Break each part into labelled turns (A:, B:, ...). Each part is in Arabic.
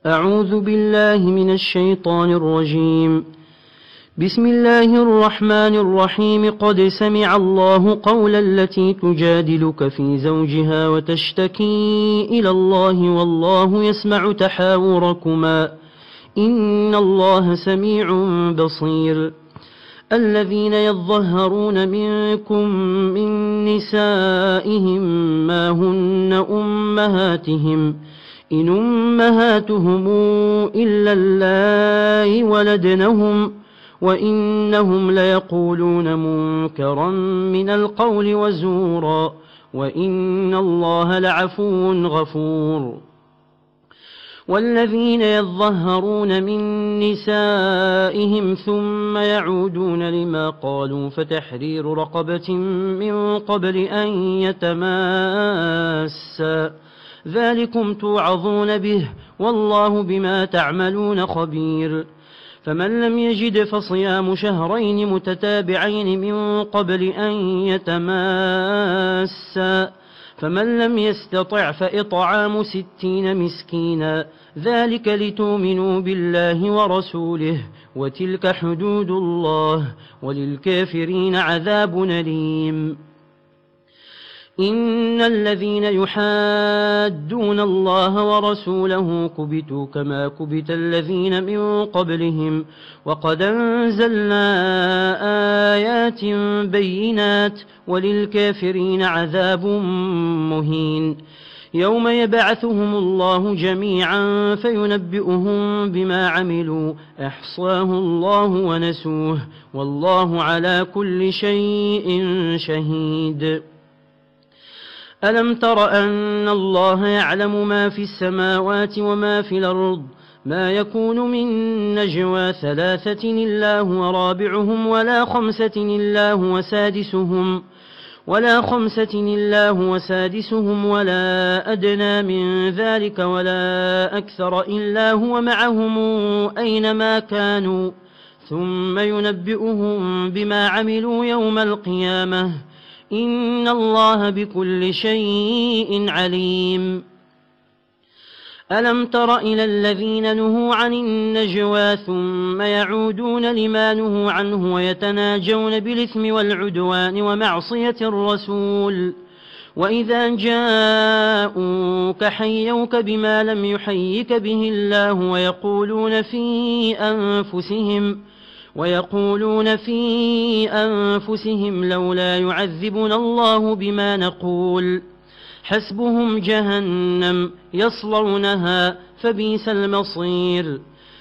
A: أعوذ بالله من الشيطان الرجيم. بسم الله الرحمن الرحيم. قد سمع الله قول التي تجادلك في زوجها وتشتكي إلى الله والله يسمع تحاوركما إن الله سميع بصير. الذين يظهرون منكم من نسائهم ما هن أمهاتهم إن أمهاتهم إلا اللائي ولدنهم وإنهم ليقولون منكرا من القول وزورا وإن الله لعفو غفور. والذين يظهرون من نسائهم ثم يعودون لما قالوا فتحرير رقبة من قبل أن يتماسا ذلكم توعظون به والله بما تعملون خبير. فمن لم يجد فصيام شهرين متتابعين من قبل أن يتماسا فمن لم يستطع فإطعام 60 مسكينا ذلك لتؤمنوا بالله ورسوله وتلك حدود الله وللكافرين عذاب أليم. إن الذين يحادون الله ورسوله كبتوا كما كبت الذين من قبلهم وقد أنزلنا آيات بينات وللكافرين عذاب مهين. يوم يبعثهم الله جميعا فينبئهم بما عملوا أحصاه الله ونسوه والله على كل شيء شهيد. ألم تر أن الله يعلم ما في السماوات وما في الأرض ما يكون من نجوى 3 إلا هو رابعهم ولا 5 إلا هو سادسهم ولا أدنى من ذلك ولا أكثر إلا هو معهم أينما كانوا ثم ينبئهم بما عملوا يوم القيامة إن الله بكل شيء عليم. ألم تر إلى الذين نهوا عن النجوى ثم يعودون لما نهوا عنه ويتناجون بالإثم والعدوان ومعصية الرسول وإذا جاءوك حيوك بما لم يحيك به الله ويقولون في أنفسهم لولا يعذبنا الله بما نقول حسبهم جهنم يصلونها فبئس المصير.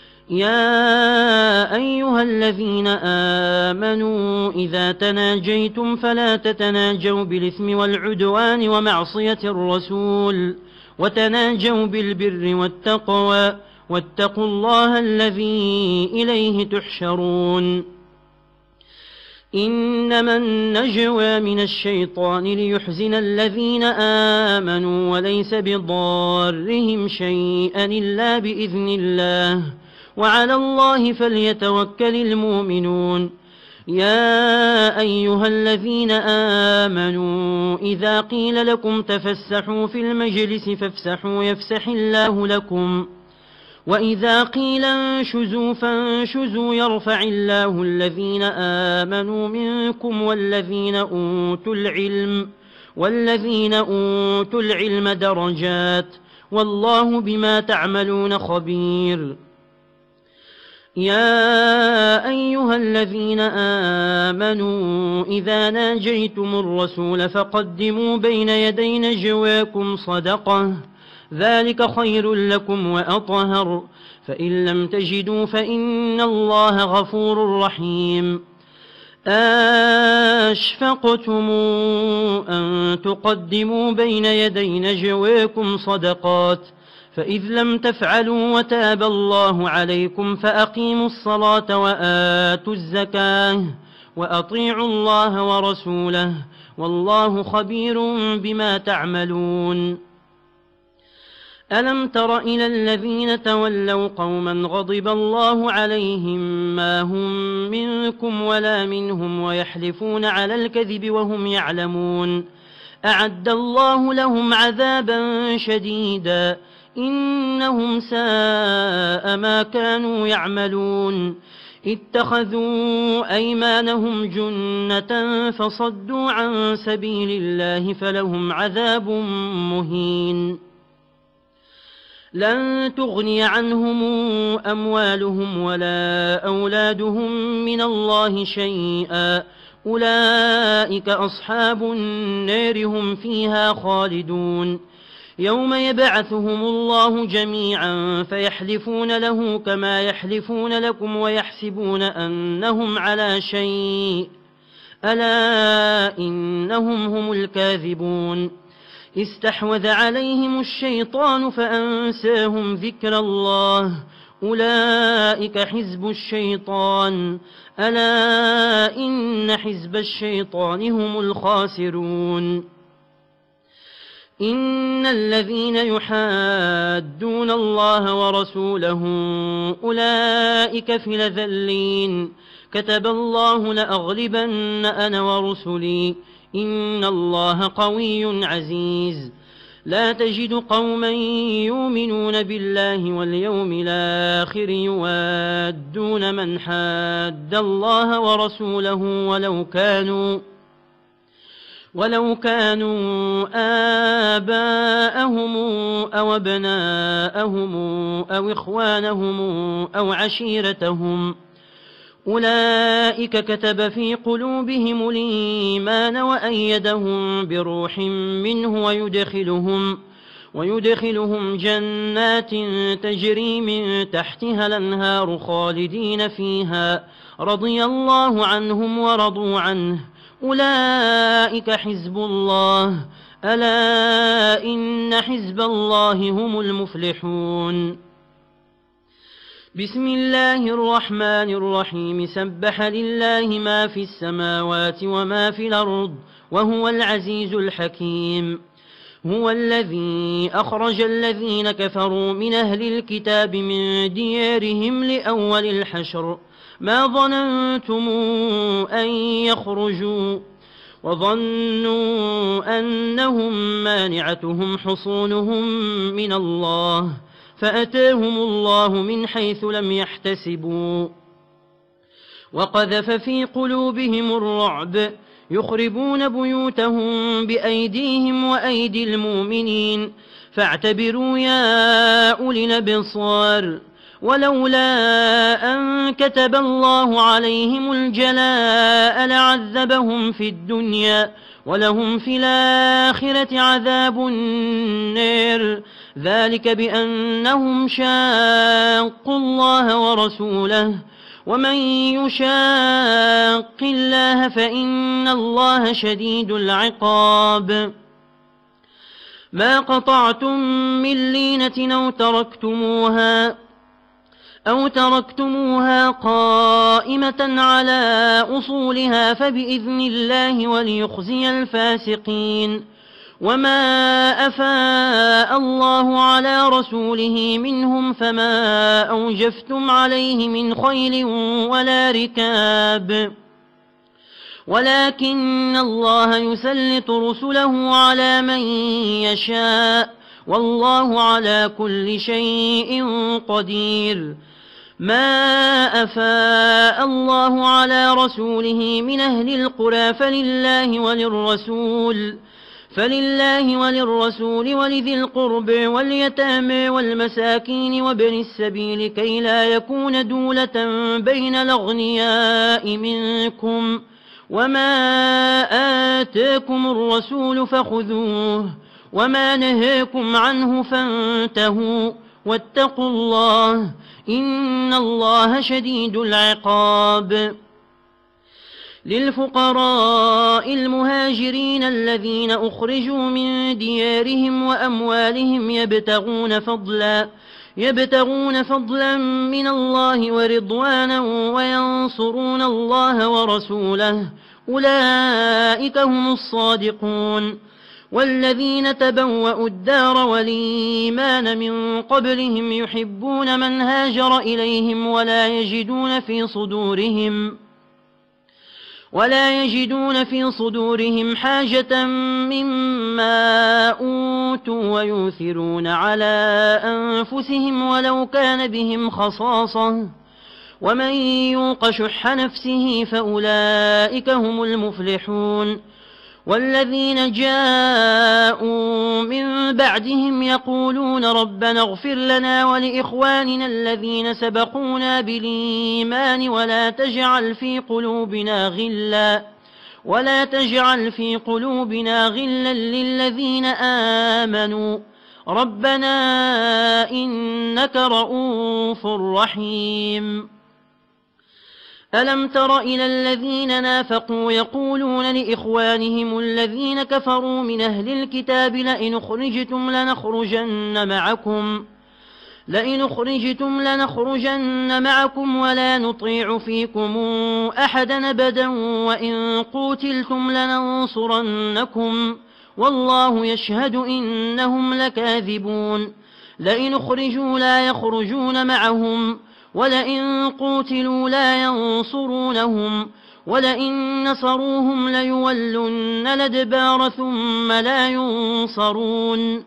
A: يا أيها الذين آمنوا إذا تناجيتم فلا تتناجوا بالإثم والعدوان ومعصية الرسول وتناجوا بالبر والتقوى واتقوا الله الذي إليه تحشرون. إنما النجوى من الشيطان ليحزن الذين آمنوا وليس بضارهم شيئا إلا بإذن الله وعلى الله فليتوكل المؤمنون. يا أيها الذين آمنوا إذا قيل لكم تفسحوا في المجلس فافسحوا يفسح الله لكم وإذا قيل انشزوا فانشزوا يرفع الله الذين آمنوا منكم والذين أوتوا العلم درجات والله بما تعملون خبير. يا أيها الذين آمنوا إذا ناجيتم الرسول فقدموا بين يدي نجواكم صدقة ذلك خير لكم وأطهر فإن لم تجدوا فإن الله غفور رحيم. أشفقتم أن تقدموا بين يدي نجواكم صدقات فإذ لم تفعلوا وتاب الله عليكم فأقيموا الصلاة وآتوا الزكاة وأطيعوا الله ورسوله والله خبير بما تعملون. ألم تر إلى الذين تولوا قوما غضب الله عليهم ما هم منكم ولا منهم ويحلفون على الكذب وهم يعلمون أعد الله لهم عذابا شديدا إنهم ساء ما كانوا يعملون اتخذوا أيمانهم جنة فصدوا عن سبيل الله فلهم عذاب مهين لن تغني عنهم أموالهم ولا أولادهم من الله شيئا أولئك أصحاب النار هم فيها خالدون يوم يبعثهم الله جميعا فيحلفون له كما يحلفون لكم ويحسبون أنهم على شيء ألا إنهم هم الكاذبون استحوذ عليهم الشيطان فأنساهم ذكر الله أولئك حزب الشيطان ألا إن حزب الشيطان هم الخاسرون إن الذين يحادون الله ورسوله أولئك في الأذلين كتب الله لأغلبن أنا ورسلي إن الله قوي عزيز لا تجد قوما يؤمنون بالله واليوم الآخر يوادون من حاد الله ورسوله ولو كانوا آباءهم أو أبناءهم أو إخوانهم أو عشيرتهم أولئك كتب في قلوبهم الإيمان وأيدهم بروح منه ويدخلهم جنات تجري من تحتها الأنهار خالدين فيها رضي الله عنهم ورضوا عنه أولئك حزب الله ألا إن حزب الله هم المفلحون بسم الله الرحمن الرحيم سبح لله ما في السماوات وما في الأرض وهو العزيز الحكيم هو الذي أخرج الذين كفروا من أهل الكتاب من ديارهم لأول الحشر ما ظننتم أن يخرجوا وظنوا أنهم مانعتهم حصونهم من الله فأتاهم الله من حيث لم يحتسبوا وقذف في قلوبهم الرعب يخربون بيوتهم بأيديهم وأيدي المؤمنين فاعتبروا يا أولي الأبصار ولولا أن كتب الله عليهم الجلاء لعذبهم في الدنيا ولهم في الآخرة عذاب النار ذلك بأنهم شاقوا الله ورسوله ومن يشاق الله فإن الله شديد العقاب ما قطعتم من لينة أو تركتموها قائمة على أصولها فبإذن الله وليخزي الفاسقين وما أفاء الله على رسوله منهم فما أوجفتم عليه من خيل ولا ركاب ولكن الله يسلط رسله على من يشاء والله على كل شيء قدير ما أفاء الله على رسوله من أهل القرى فلله وللرسول ولذي القرب واليتامى والمساكين وابن السبيل كي لا يكون دولة بين الأغنياء منكم وما آتاكم الرسول فخذوه وما نهاكم عنه فانتهوا واتقوا الله إن الله شديد العقاب للفقراء المهاجرين الذين أخرجوا من ديارهم وأموالهم يبتغون فضلا من الله ورضوانا وينصرون الله ورسوله أولئك هم الصادقون والذين تبوأوا الدار والإيمان من قبلهم يحبون من هاجر إليهم ولا يجدون في صدورهم حاجة مما أوتوا ويؤثرون على أنفسهم ولو كان بهم خصاصة ومن يوق شح نفسه فأولئك هم المفلحون والذين جاءوا من بعدهم يقولون ربنا اغفر لنا ولإخواننا الذين سبقونا بالإيمان ولا تجعل في قلوبنا غلا للذين آمنوا ربنا إنك رؤوف رحيم ألم تر إلى الذين نافقوا يقولون لإخوانهم الذين كفروا من أهل الكتاب لئن أخرجتم لنخرجن ولا نطيع فيكم أحدا أبدا وإن قوتلتم لننصرنكم والله يشهد إنهم لكاذبون لئن أخرجوا لا يخرجون معهم ولئن قوتلوا لا ينصرونهم ولئن نصروهم ليولن الأدبار ثم لا ينصرون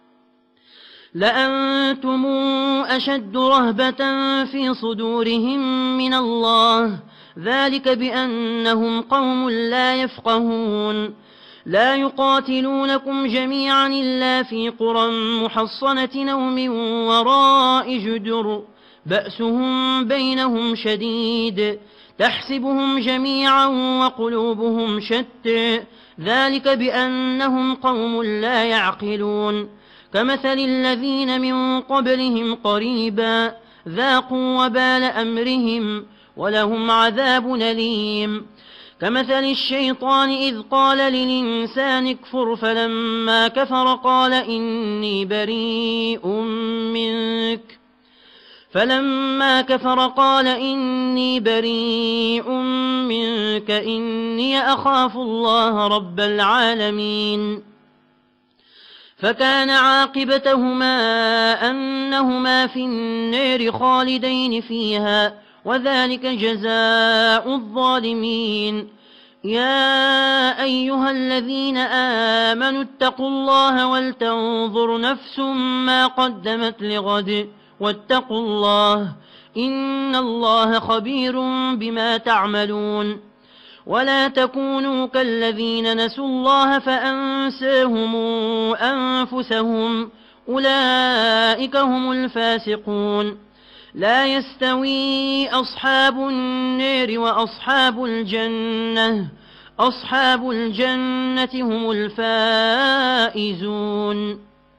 A: لأنتم أشد رهبة في صدورهم من الله ذلك بأنهم قوم لا يفقهون لا يقاتلونكم جميعا إلا في قرى محصنة أو من وراء جدر بأسهم بينهم شديد تحسبهم جميعا وقلوبهم شتى ذلك بأنهم قوم لا يعقلون كمثل الذين من قبلهم قريبا ذاقوا وبال أمرهم ولهم عذاب أليم كمثل الشيطان إذ قال للإنسان اكفر فلما كفر قال إني بريء منك إني أخاف الله رب العالمين فكان عاقبتهما أنهما في النار خالدين فيها وذلك جزاء الظالمين يا أيها الذين آمنوا اتقوا الله ولتنظر نفس ما قدمت لغد واتقوا الله إن الله خبير بما تعملون ولا تكونوا كالذين نسوا الله فأنساهم أنفسهم أولئك هم الفاسقون لا يستوي أصحاب النار وأصحاب الجنة هم الفائزون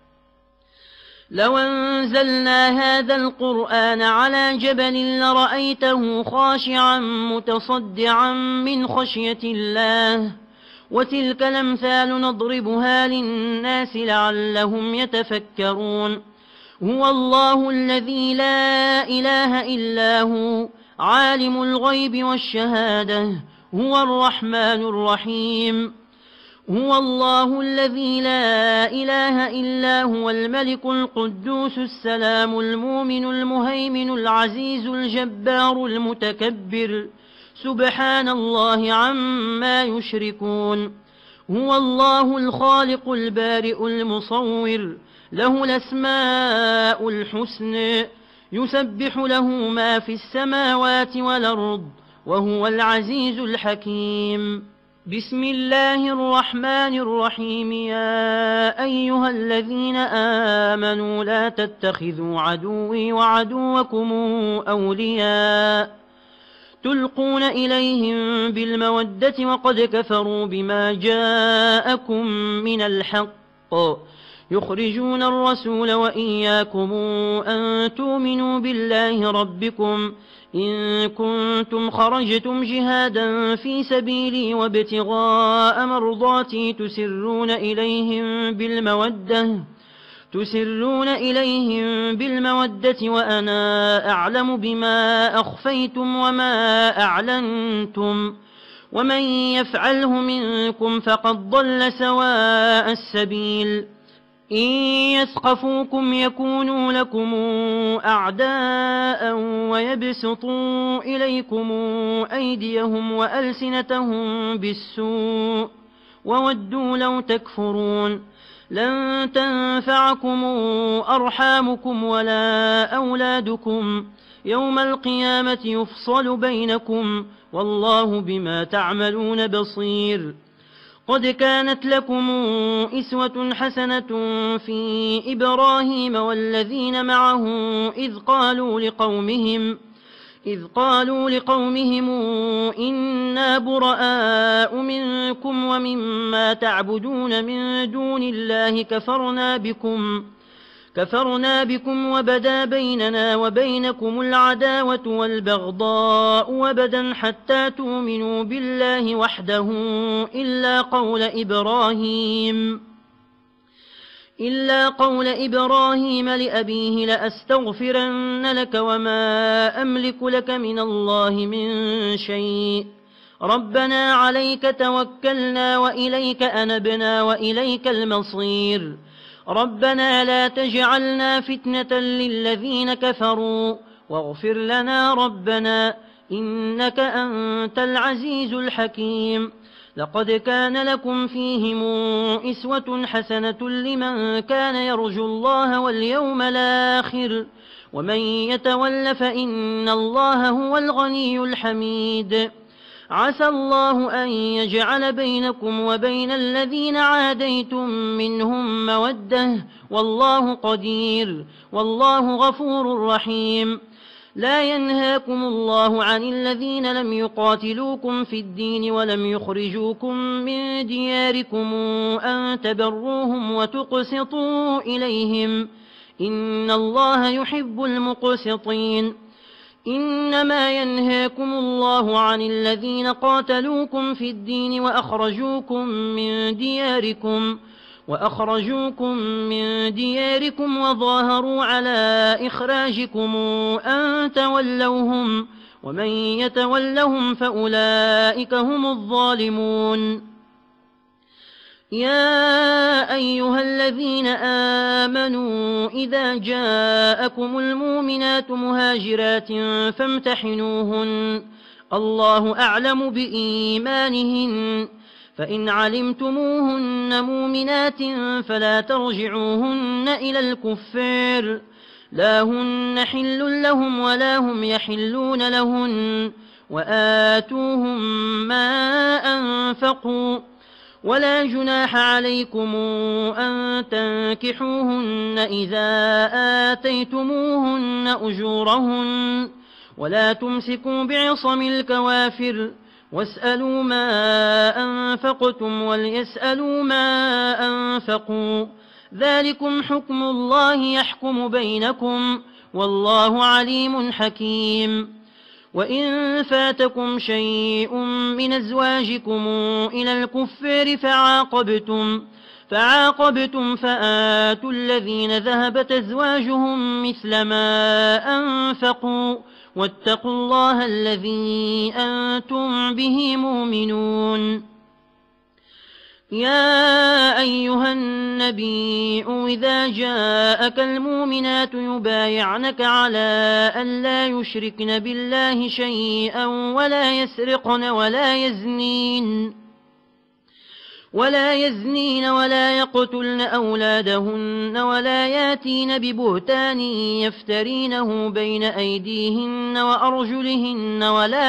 A: لو أنزلنا هذا القرآن على جبل لرأيته خاشعا متصدعا من خشية الله وتلك الأمثال نضربها للناس لعلهم يتفكرون هو الله الذي لا إله إلا هو عالم الغيب والشهادة هو الرحمن الرحيم هو الله الذي لا إله إلا هو الملك القدوس السلام المؤمن المهيمن العزيز الجبار المتكبر سبحان الله عما يشركون هو الله الخالق البارئ المصور له الأسماء الحسنى يسبح له ما في السماوات والأرض وهو العزيز الحكيم بسم الله الرحمن الرحيم يا أيها الذين آمنوا لا تتخذوا عدوي وعدوكم أولياء تلقون إليهم بالمودة وقد كفروا بما جاءكم من الحق يخرجون الرسول وإياكم أن تؤمنوا بالله ربكم إن كنتم خرجتم جهادا في سبيلي وابتغاء مرضاتي تسرون إليهم بالمودة وأنا أعلم بما أخفيتم وما أعلنتم ومن يفعله منكم فقد ضل سواء السبيل إن يثقفوكم يكونوا لكم أعداء ويبسطوا إليكم أيديهم وألسنتهم بالسوء وودوا لو تكفرون لن تنفعكم أرحامكم ولا أولادكم يوم القيامة يفصل بينكم والله بما تعملون بصير قد كانت لكم إسوة حسنة في إبراهيم والذين معه إذ قالوا لقومهم إنا براء منكم ومما تعبدون من دون الله كفرنا بكم وبدا بيننا وبينكم العداوة والبغضاء وبدا حتى تؤمنوا بالله وحده إلا قول إبراهيم لأبيه لأستغفرن لك وما أملك لك من الله من شيء ربنا عليك توكلنا وإليك أنبنا وإليك المصير ربنا لا تجعلنا فتنة للذين كفروا واغفر لنا ربنا إنك أنت العزيز الحكيم لقد كان لكم فيهم إسوة حسنة لمن كان يرجو الله واليوم الآخر ومن يتول فإن الله هو الغني الحميد عسى الله أن يجعل بينكم وبين الذين عاديتم منهم مودة والله قدير والله غفور رحيم لا ينهاكم الله عن الذين لم يقاتلوكم في الدين ولم يخرجوكم من دياركم أن تبروهم وتقسطوا إليهم إن الله يحب المقسطين إنما ينهاكم الله عن الذين قاتلوكم في الدين وأخرجوكم من دياركم وظاهروا على إخراجكم أن تولوهم ومن يتولهم فأولئك هم الظالمون يا أيها الذين آمنوا إذا جاءكم المؤمنات مهاجرات فامتحنوهن الله أعلم بإيمانهن فإن علمتموهن مؤمنات فلا ترجعوهن إلى الكفار لا هن حل لهم ولا هم يحلون لهن وآتوهم ما أنفقوا ولا جناح عليكم أن تنكحوهن إذا آتيتموهن أجورهن ولا تمسكوا بعصم الكوافر واسألوا ما أنفقتم وليسألوا ما أنفقوا ذلكم حكم الله يحكم بينكم والله عليم حكيم وإن فاتكم شيء من أزواجكم إلى الكفار فعاقبتم فآتوا الذين ذهبت أزواجهم مثل ما أنفقوا واتقوا الله الذي أنتم به مؤمنون يا أيها النبي إذا جاءك المؤمنات يبايعنك على أن لا يشركن بالله شيئا ولا يسرقن ولا يزنين ولا يقتلن أولادهن ولا ياتين ببهتان يفترينه بين أيديهن وأرجلهن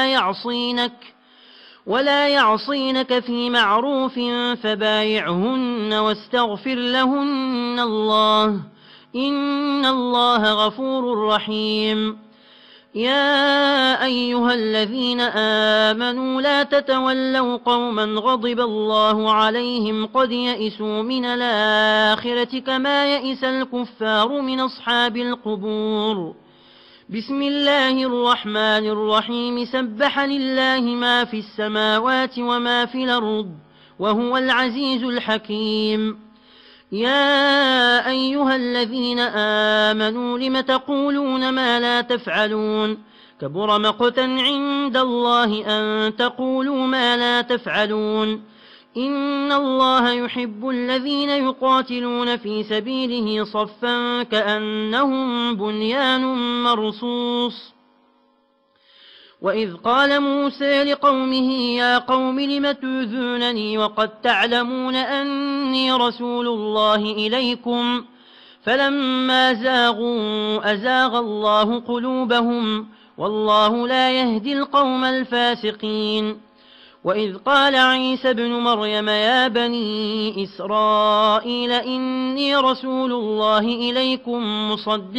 A: ولا يعصينك في معروف فبايعهن واستغفر لهن الله إن الله غفور رحيم يا أيها الذين آمنوا لا تتولوا قوما غضب الله عليهم قد يئسوا من الآخرة كما يئس الكفار من أصحاب القبور بسم الله الرحمن الرحيم سبح لله ما في السماوات وما في الأرض وهو العزيز الحكيم يا أيها الذين آمنوا لم تقولون ما لا تفعلون كبر مقتا عند الله أن تقولوا ما لا تفعلون إن الله يحب الذين يقاتلون في سبيله صفا كأنهم بنيان مرصوص. وإذ قال موسى لقومه يا قوم لم تؤذونني وقد تعلمون أني رسول الله إليكم فلما زاغوا أزاغ الله قلوبهم والله لا يهدي القوم الفاسقين. وإذ قال عيسى ابن مريم يا بني إسرائيل إني رسول الله إليكم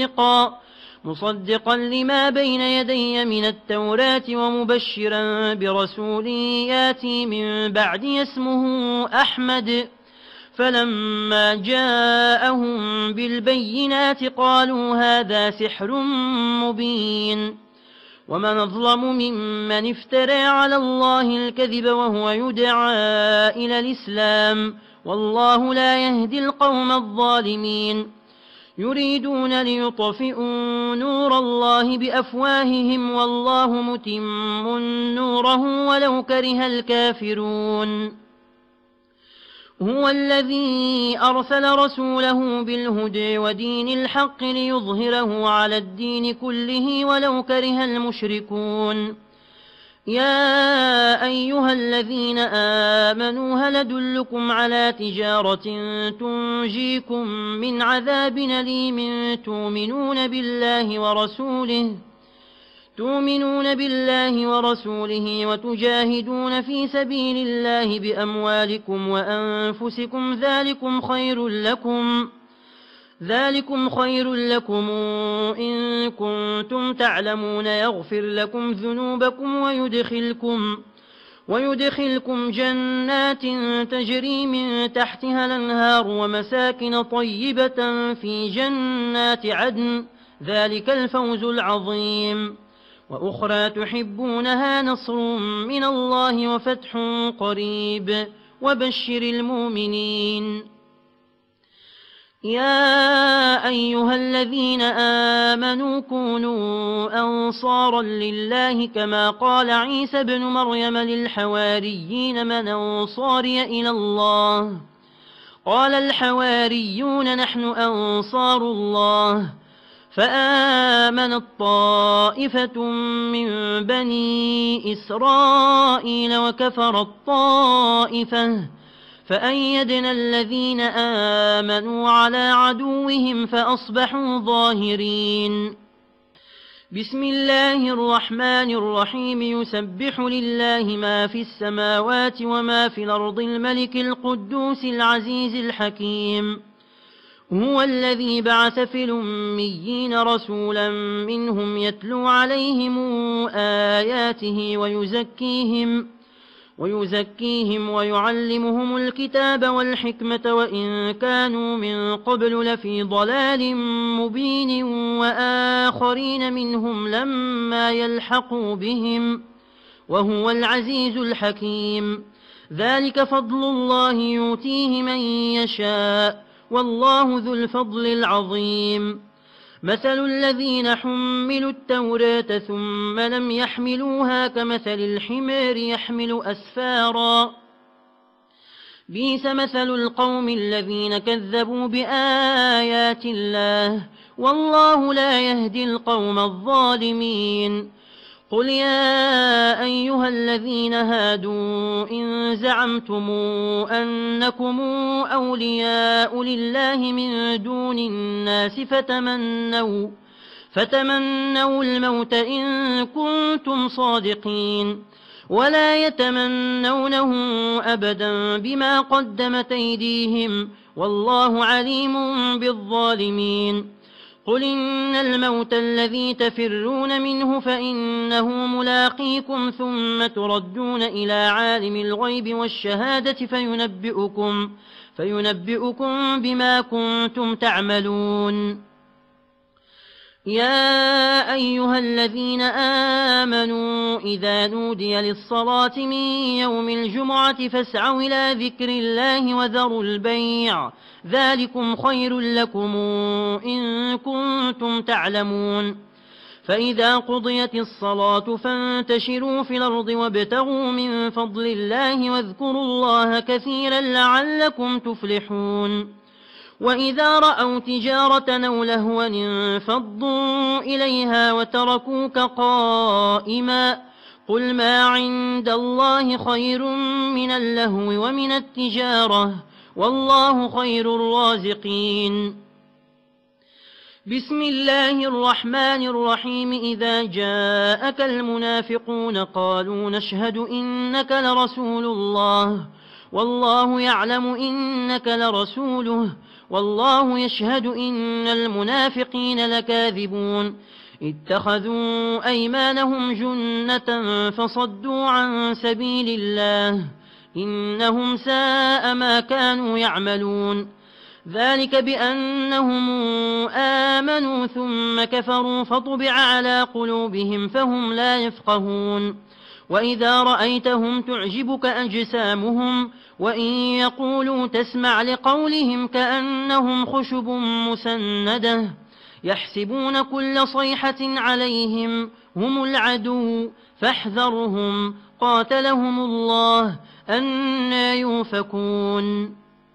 A: مصدقا لما بين يدي من التوراة ومبشرا برسول ياتي من بعدي اسمه أحمد. فلما جاءهم بالبينات قالوا هذا سحر مبين. ومن أظلم ممن افترى على الله الكذب وهو يدعى إلى الإسلام والله لا يهدي القوم الظالمين. يريدون ليطفئوا نور الله بأفواههم والله متم نوره ولو كره الكافرون. هو الذي أرسل رسوله بالهدى ودين الحق ليظهره على الدين كله ولو كره المشركون. يا أيها الذين آمنوا هل أدلكم على تجارة تنجيكم من عذاب أليم تؤمنون بالله ورسوله وتجاهدون في سبيل الله بأموالكم وأنفسكم ذلكم خير لكم إن كنتم تعلمون يغفر لكم ذنوبكم ويدخلكم جنات تجري من تحتها الأنهار ومساكن طيبة في جنات عدن ذلك الفوز العظيم. وأخرى تحبونها نصر من الله وفتح قريب وبشر المؤمنين. يا أيها الذين آمنوا كونوا أنصارا لله كما قال عيسى ابن مريم للحواريين من أنصاري إلى الله قال الحواريون نحن أنصار الله. فآمنت طائفة من بني إسرائيل وكفرت طائفة فأيدنا الذين آمنوا على عدوهم فأصبحوا ظاهرين. بسم الله الرحمن الرحيم يسبح لله ما في السماوات وما في الأرض الملك القدوس العزيز الحكيم. هو الذي بعث في الأميين رسولا منهم يتلو عليهم آياته ويزكيهم ويعلمهم الكتاب والحكمة وإن كانوا من قبل لفي ضلال مبين وآخرين منهم لما يلحقوا بهم وهو العزيز الحكيم. ذلك فضل الله يؤتيه من يشاء والله ذو الفضل العظيم. مثل الذين حملوا التوراة ثم لم يحملوها كمثل الحمار يحمل أسفارا بئس مثل القوم الذين كذبوا بآيات الله والله لا يهدي القوم الظالمين. قل يا أيها الذين هادوا إن زعمتم أنكم أولياء لله من دون الناس فتمنوا الموت إن كنتم صادقين ولا يتمنونه أبدا بما قدمت أيديهم والله عليم بالظالمين. قل إن الموت الذي تفرون منه فإنه ملاقيكم ثم تردون إلى عالم الغيب والشهادة فينبئكم بما كنتم تعملون. يا أيها الذين آمنوا إذا نودي للصلاة من يوم الجمعة فاسعوا إلى ذكر الله وذروا البيع ذلكم خير لكم إن كنتم تعلمون. فإذا قضيت الصلاة فانتشروا في الأرض وابتغوا من فضل الله واذكروا الله كثيرا لعلكم تفلحون وإذا رأوا تجارة أو لهوا انفضوا إليها وتركوك قائما قل ما عند الله خير من اللهو ومن التجارة والله خير الرازقين. بسم الله الرحمن الرحيم. إذا جاءك المنافقون قالوا نشهد إنك لرسول الله والله يعلم إنك لرسوله والله يشهد إن المنافقين لكاذبون اتخذوا أيمانهم جنة فصدوا عن سبيل الله إنهم ساء ما كانوا يعملون ذلك بأنهم آمنوا ثم كفروا فطبع على قلوبهم فهم لا يفقهون وإذا رأيتهم تعجبك أجسامهم وإن يقولوا تسمع لقولهم كأنهم خشب مسندة يحسبون كل صيحة عليهم هم العدو فاحذرهم قاتلهم الله أنى يؤفكون.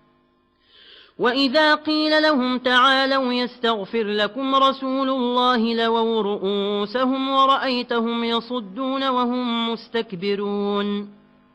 A: وإذا قيل لهم تعالوا يستغفر لكم رسول الله لووا رؤوسهم ورأيتهم يصدون وهم مستكبرون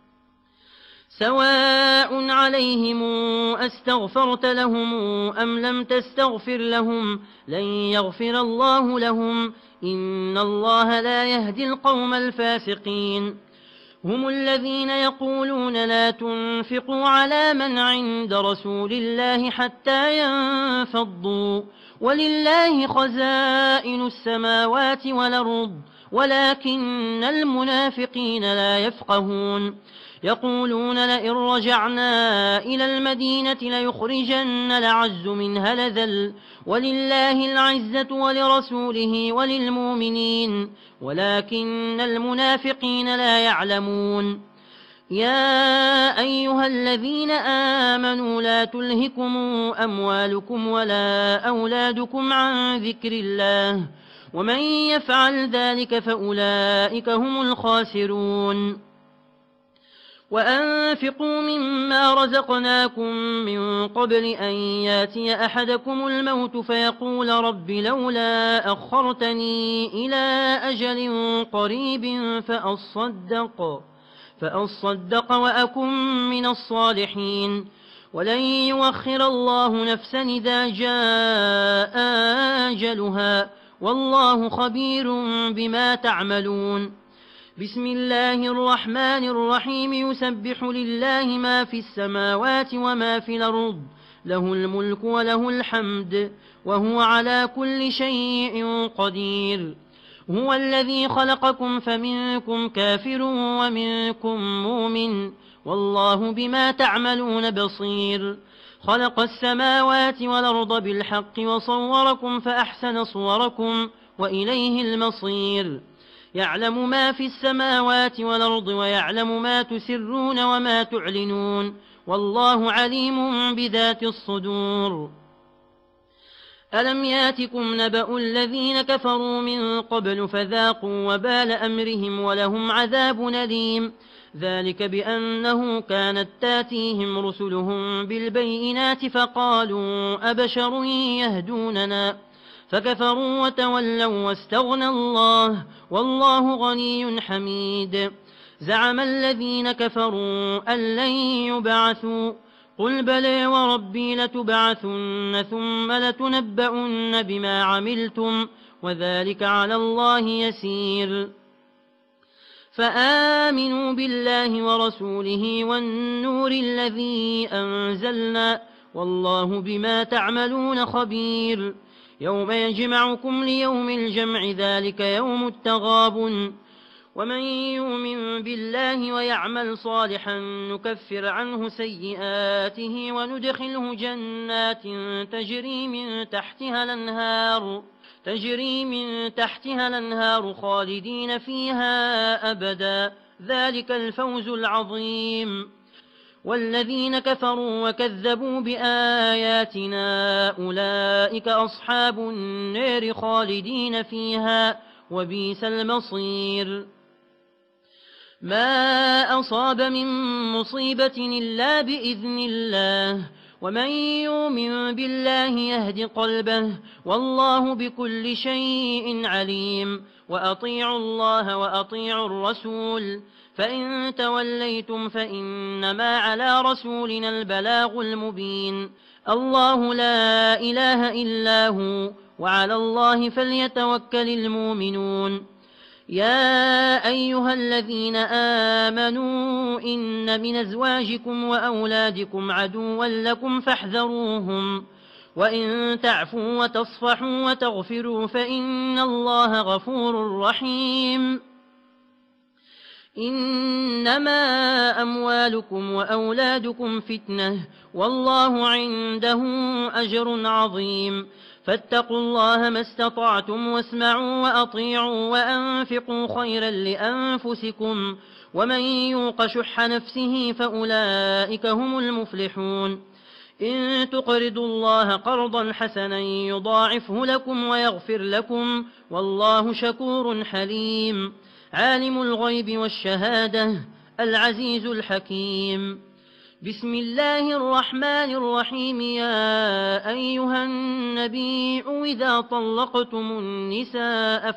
A: سواء عليهم أستغفرت لهم أم لم تستغفر لهم لن يغفر الله لهم إن الله لا يهدي القوم الفاسقين. هم الذين يقولون لا تنفقوا على من عند رسول الله حتى ينفضوا ولله خزائن السماوات والأرض ولكن المنافقين لا يفقهون يقولون لئن رجعنا إلى المدينة ليخرجن الأعز منها الأذل ولله العزة ولرسوله وللمؤمنين ولكن المنافقين لا يعلمون. يا أيها الذين آمنوا لا تلهكم أموالكم ولا أولادكم عن ذكر الله ومن يفعل ذلك فأولئك هم الخاسرون. وأنفقوا مما رزقناكم من قبل أن ياتي أحدكم الموت فيقول رب لولا أخرتني إلى أجل قريب فأصدق وأكن من الصالحين ولن يؤخر الله نفسا إذا جاء أجلها والله خبير بما تعملون. بسم الله الرحمن الرحيم. يسبح لله ما في السماوات وما في الأرض له الملك وله الحمد وهو على كل شيء قدير. هو الذي خلقكم فمنكم كافر ومنكم مؤمن والله بما تعملون بصير. خلق السماوات والأرض بالحق وصوركم فأحسن صوركم وإليه المصير. يعلم ما في السماوات والأرض ويعلم ما تسرون وما تعلنون والله عليم بذات الصدور. ألم ياتكم نبأ الذين كفروا من قبل فذاقوا وبال أمرهم ولهم عذاب أليم ذلك بأنه كانت تاتيهم رسلهم بالبينات فقالوا أبشر يهدوننا فكفروا وتولوا واستغنى الله والله غني حميد. زعم الذين كفروا أن لن يبعثوا قل بلى وربي لتبعثن ثم لتنبؤن بما عملتم وذلك على الله يسير. فآمنوا بالله ورسوله والنور الذي أنزلنا والله بما تعملون خبير. يوم يجمعكم ليوم الجمع ذلك يوم التغابن ومن يؤمن بالله ويعمل صالحا نكفر عنه سيئاته وندخله جنات تجري من تحتها الأنهار خالدين فيها أبدا ذلك الفوز العظيم. والذين كفروا وكذبوا بآياتنا أولئك أصحاب النار خالدين فيها وبئس المصير. ما أصاب من مصيبة إلا بإذن الله، ومن يؤمن بالله يهد قلبه، والله بكل شيء عليم. وأطيعوا الله وأطيعوا الرسول، فإن توليتم فإنما على رسولنا البلاغ المبين. الله لا إله إلا هو، وعلى الله فليتوكل المؤمنون. يا أيها الذين آمنوا إن من أزواجكم وأولادكم عدوا لكم فاحذروهم، وإن تعفوا وتصفحوا وتغفروا فإن الله غفور رحيم. إنما أموالكم وأولادكم فتنة، والله عنده أجر عظيم. فاتقوا الله ما استطعتم، واسمعوا وأطيعوا وأنفقوا خيرا لأنفسكم، ومن يوق شح نفسه فأولئك هم المفلحون. إن تقرضوا الله قرضا حسنا يضاعفه لكم ويغفر لكم، والله شكور حليم. عالم الغيب والشهادة العزيز الحكيم. بسم الله الرحمن الرحيم. يا أيها النبي إذا طلقتم النساء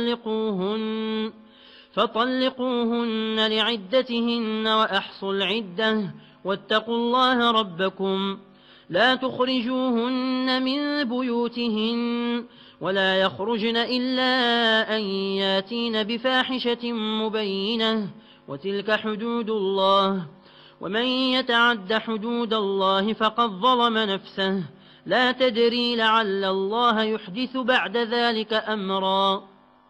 A: فطلقوهن لعدتهن وأحصوا العدة، واتقوا الله ربكم. لا تخرجوهن من بيوتهن، ولا يخرجن إلا أن ياتين بفاحشة مبينة، وتلك حدود الله. ومن يتعد حدود الله فقد ظلم نفسه. لا تدري لعل الله يحدث بعد ذلك أمرا.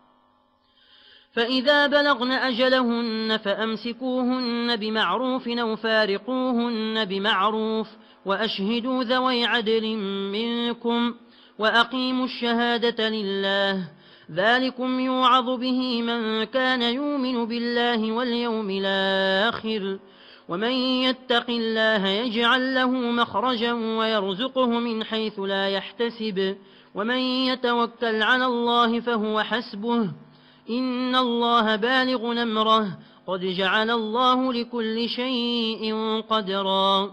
A: فإذا بلغن أجلهن فأمسكوهن بمعروف أو فارقوهن بمعروف، وأشهدوا ذوي عدل منكم، وأقيموا الشهادة لله. ذلكم يوعظ به من كان يؤمن بالله واليوم الآخر. ومن يتق الله يجعل له مخرجا ويرزقه من حيث لا يحتسب، ومن يتوكل على الله فهو حسبه. إن الله بالغ أمره، قد جعل الله لكل شيء قدرا.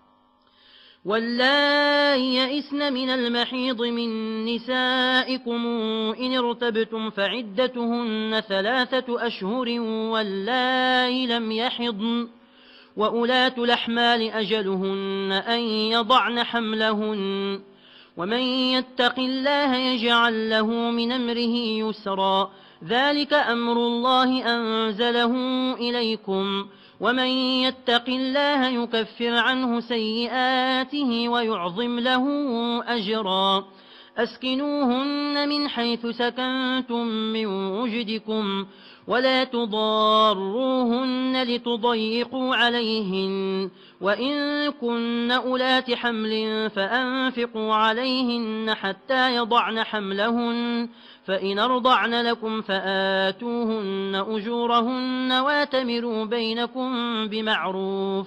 A: واللائي يئسن من المحيض من نسائكم إن ارتبتم فعدتهن 3 أشهر، واللائي لم يحضن، وأولاة الأحمال أجلهن أن يضعن حملهن. ومن يتق الله يجعل له من أمره يسرا. ذلك أمر الله أنزله إليكم. ومن يتق الله يكفر عنه سيئاته ويعظم له أجرا. أسكنوهن من حيث سكنتم من وجدكم، ولا تضاروهن لتضيقوا عليهن. وإن كن أولات حمل فأنفقوا عليهن حتى يضعن حملهن، فإن أرضعن لكم فآتوهن أجورهن، واتمروا بينكم بمعروف.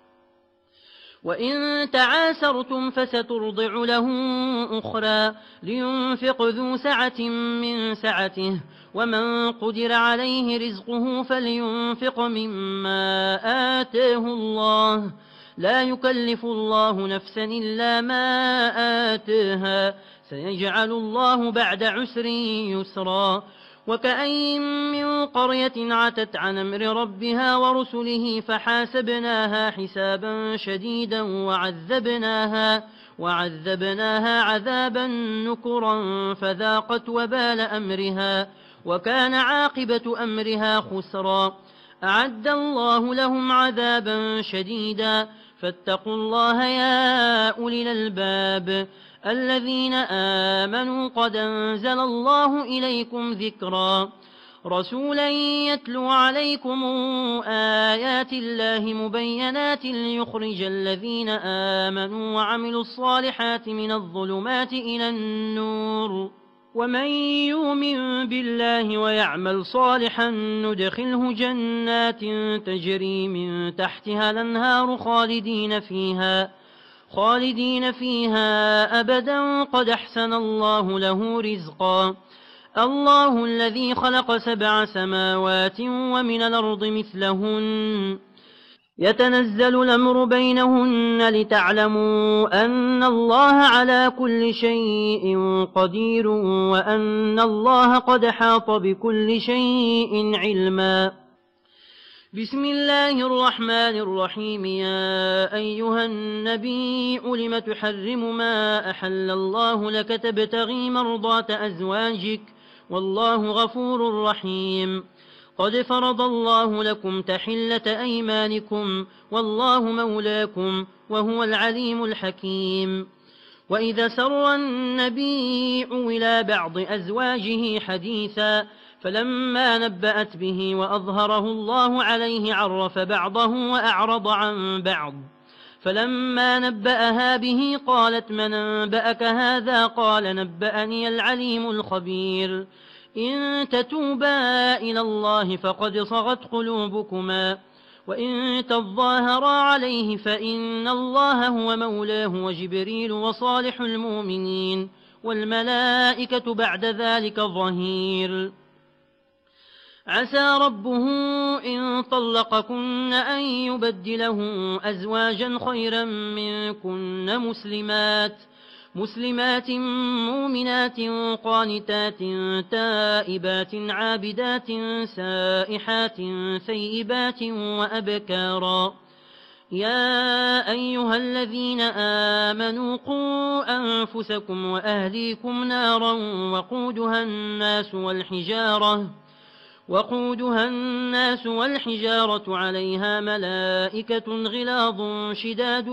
A: وإن تعاسرتم فسترضع له أخرى، لينفق ذو سعة من سعته، ومن قدر عليه رزقه فلينفق مما آتاه الله. لا يكلف الله نفسا إلا ما آتاها، سيجعل الله بعد عسر يسرا. وكأين من قرية عتت عن أمر ربها ورسله فحاسبناها حسابا شديدا وعذبناها عذابا نكرا، فذاقت وبال أمرها، وكان عاقبة أمرها خسرا. أعد الله لهم عذابا شديدا، فاتقوا الله يا أولي الألباب الذين آمنوا. قد أنزل الله إليكم ذكرا، رسولا يتلو عليكم آيات الله مبينات ليخرج الذين آمنوا وعملوا الصالحات من الظلمات إلى النور. ومن يؤمن بالله ويعمل صالحا ندخله جنات تجري من تحتها الأنهار خالدين فيها أبدا. قد أحسن الله له رزقا. الله الذي خلق 7 سماوات ومن الأرض مثلهن يتنزل الأمر بينهن لتعلموا أن الله على كل شيء قدير وأن الله قد حاط بكل شيء علما. بسم الله الرحمن الرحيم. يا أيها النبي لم تحرم ما أحل الله لك تبتغي مرضات أزواجك والله غفور رحيم. قد فرض الله لكم تحلة أيمانكم والله مولاكم وهو العليم الحكيم. وإذا سر النبي إلى بعض أزواجه حديثا فلما نبأت به وأظهره الله عليه عرف بعضه وأعرض عن بعض. فلما نبأها به قالت من أنبأك هذا؟ قال نبأني العليم الخبير. إن تتوبا إلى الله فقد صغت قلوبكما وإن تظاهرا عليه فإن الله هو مولاه وجبريل وصالح المؤمنين والملائكة بعد ذلك ظهير. عسى ربه إن طلقكن أن يبدله أزواجا خيرا منكن مسلمات مؤمنات قانتات تائبات عابدات سائحات ثيبات وأبكارا. يا أيها الذين آمنوا قوا أنفسكم وأهليكم نارا وقودها الناس والحجارة عليها ملائكة غلاظ شداد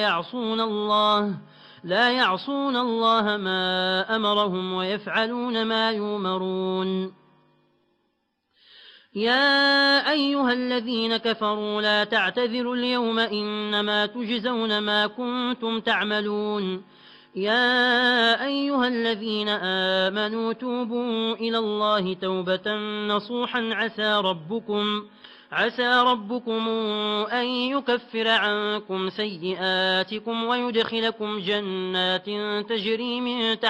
A: لا يعصون الله ما أمرهم ويفعلون ما يؤمرون. يا أيها الذين كفروا لا تعتذروا اليوم إنما تجزون ما كنتم تعملون. يا أيها الذين آمنوا توبوا إلى الله توبة نصوحا عسى ربكم أن يكفر عنكم سيئاتكم ويدخلكم جنات تجري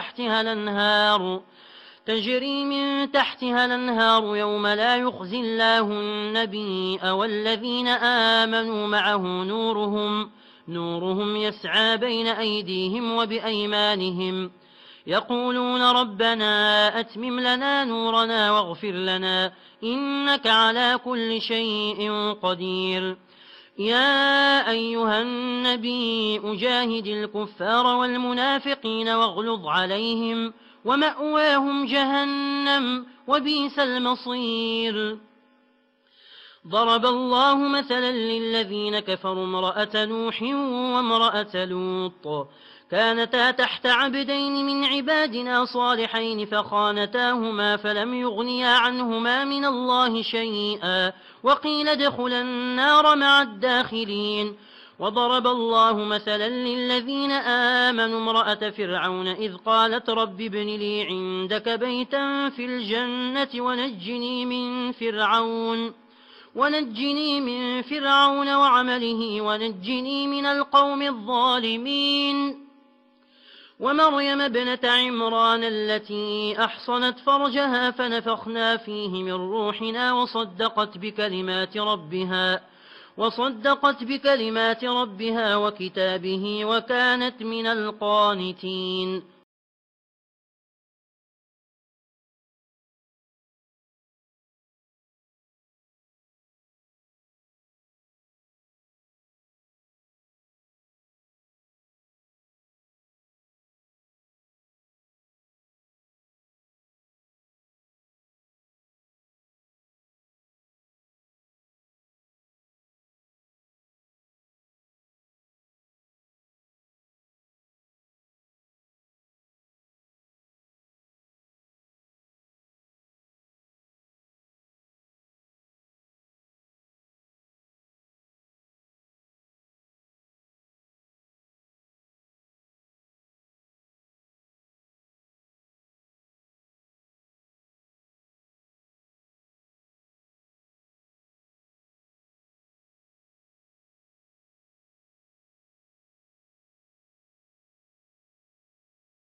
A: من تحتها الأنهار يوم لا يخزي الله النبي والذين آمنوا معه نورهم يسعى بين أيديهم وبأيمانهم يقولون ربنا أتمم لنا نورنا واغفر لنا إنك على كل شيء قدير. يا أيها النبي أجاهد الكفار والمنافقين واغلظ عليهم ومأواهم جهنم وبئس المصير. ضرب الله مثلا للذين كفروا امرأة نوح وامرأة لوط كانتا تحت عبدين من عبادنا صالحين فخانتاهما فلم يغنيا عنهما من الله شيئا وقيل ادخلا النار مع الداخلين. وضرب الله مثلا للذين آمنوا امرأة فرعون إذ قالت رب ابن لي عندك بيتا في الجنة ونجني من فرعون وعمله ونجني من القوم الظالمين. ومريم ابنة عمران التي أحصنت فرجها فنفخنا فيه من روحنا وصدقت بكلمات ربها وكتابه وكانت من القانتين.